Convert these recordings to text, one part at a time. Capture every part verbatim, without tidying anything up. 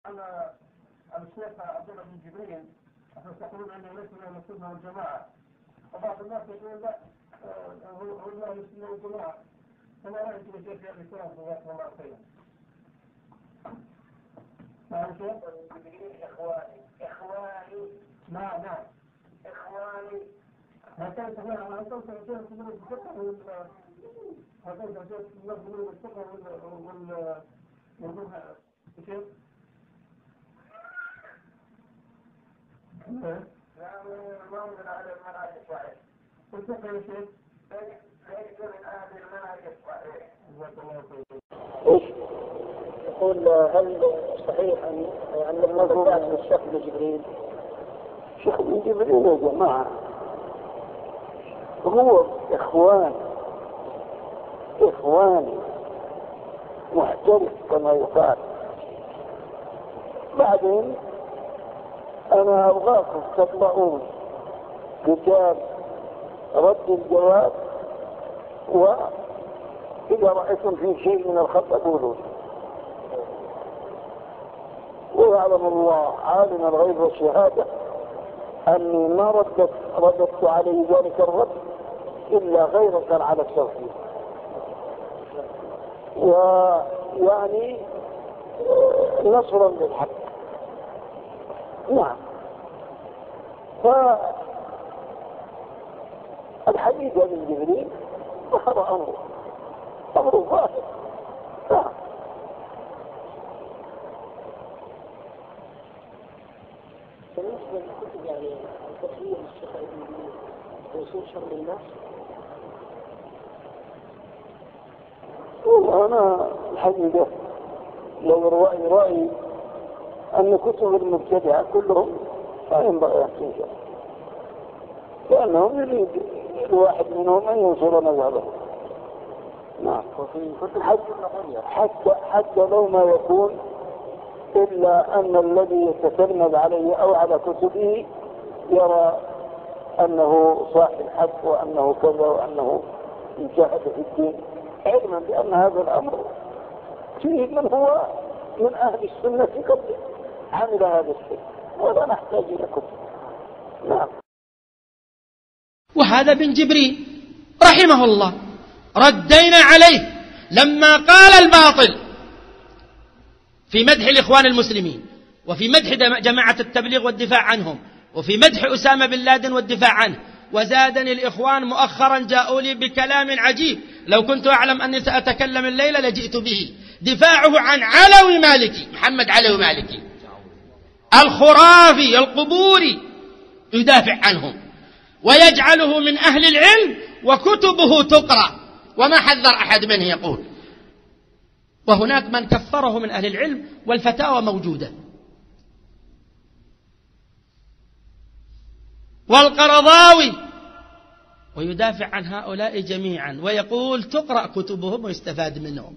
الشيخ عبد الله بن جبريل يقولون انه ليس من السنه والجماعه، وبعض الناس يقول لا هو من السنه والجماعه، فما رايك في الشيخ في الاسلام جزاكم الله خيرا؟ نعم شيخ؟ اخواني اخواني نعم نعم اخواني هكذا تفهم هل توصل الشيخ من الفقه ولا هكذا الشيخ من الفقه وال وال الشيخ؟ نعم ما من أهل المنهج الصحيح. والفقه يا شيخ؟ ليس من أهل المنهج الصحيح. إيش؟ يقول هل صحيح أن أن المذكور من الشيخ بن جبريل؟ الشيخ بن جبريل يا جماعة هو إخوان إخواني محترف كما يقال. بعدين أنا أبغاكم تطلعون كتاب رد الجواب، وإذا رأيتم فيه شيء من الخطأ قولوا. ويعلم الله عالم الغيب والشهادة أني ما ردت رددت عليه ذلك الرد إلا غيرة على التوحيد، ويعني نصرا للحق. نعم. فالحديث عن جبريل ظهر أمره أمره ظاهر. نعم. بالنسبة للكتب يعني التخيير الشيخ ابن جبريل وصول شر الناس، والله أنا الحقيقة لو رأي رأيي أن كتب المبتدعة كلهم لا ينبغي أن تنشر، لأنهم يريد الواحد منهم أن ينصر مذهبه. نعم. حتى حتى لو ما يكون إلا أن الذي يتسند عليه أو على كتبه يرى أنه صاحب حق وأنه كذا وأنه يجاهد في الدين، علما بأن هذا الأمر فيه من هو من أهل السنة قبل عمل هذا الشيء ولا نحتاج إلى كتب. نعم. وهذا بن جبريل رحمه الله ردينا عليه لما قال الباطل في مدح الإخوان المسلمين، وفي مدح جماعة التبليغ والدفاع عنهم، وفي مدح أسامة بن لادن والدفاع عنه. وزادني الإخوان مؤخرا جاءوا لي بكلام عجيب، لو كنت أعلم أني سأتكلم الليلة لجئت به. دفاعه عن علوي مالكي، محمد علوي مالكي الخرافي القبوري، يدافع عنهم ويجعله من أهل العلم وكتبه تقرأ وما حذر أحد منه يقول. وهناك من كفره من أهل العلم والفتاوى موجودة. والقرضاوي ويدافع عن هؤلاء جميعا ويقول تقرأ كتبهم ويستفاد منهم.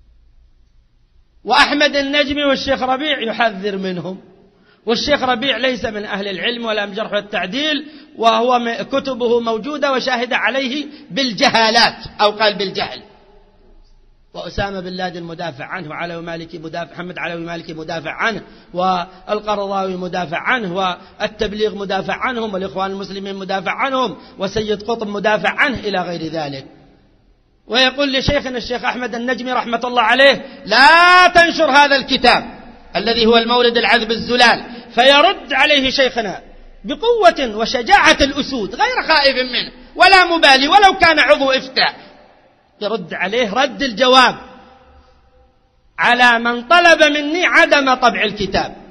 وأحمد النجمي والشيخ ربيع يحذر منهم، والشيخ ربيع ليس من أهل العلم ولا من جرح والتعديل، وهو كتبه موجودة وشاهد عليه بالجهالات أو قال بالجهل. وأسامة بن لادن مدافع عنه، وعلوي مالكي مدافع، محمد علوي مالكي مدافع عنه، والقرضاوي مدافع عنه، والتبليغ مدافع عنهم، والإخوان المسلمين مدافع عنهم، وسيد قطب مدافع عنه إلى غير ذلك. ويقول لشيخنا الشيخ أحمد النجمي رحمة الله عليه لا تنشر هذا الكتاب الذي هو المولد العذب الزلال، فيرد عليه شيخنا بقوة وشجاعة الأسود غير خائف منه ولا مبالي ولو كان عضو إفتاء، يرد عليه رد الجواب على من طلب مني عدم طبع الكتاب.